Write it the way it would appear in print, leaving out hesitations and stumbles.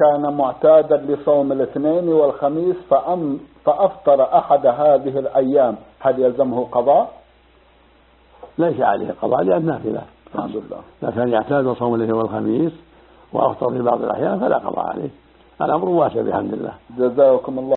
كان معتادا لصوم الاثنين والخميس فأفطر أحد هذه الأيام، هل يلزمه قضاء؟ ليس عليه قضاء لأن نافلة. الحمد لله. إذا كان يعتاد صوم الاثنين والخميس وأفطر في بعض الأحيان فلا قضاء عليه، الأمر واسع بحمد الله. جزاكم الله.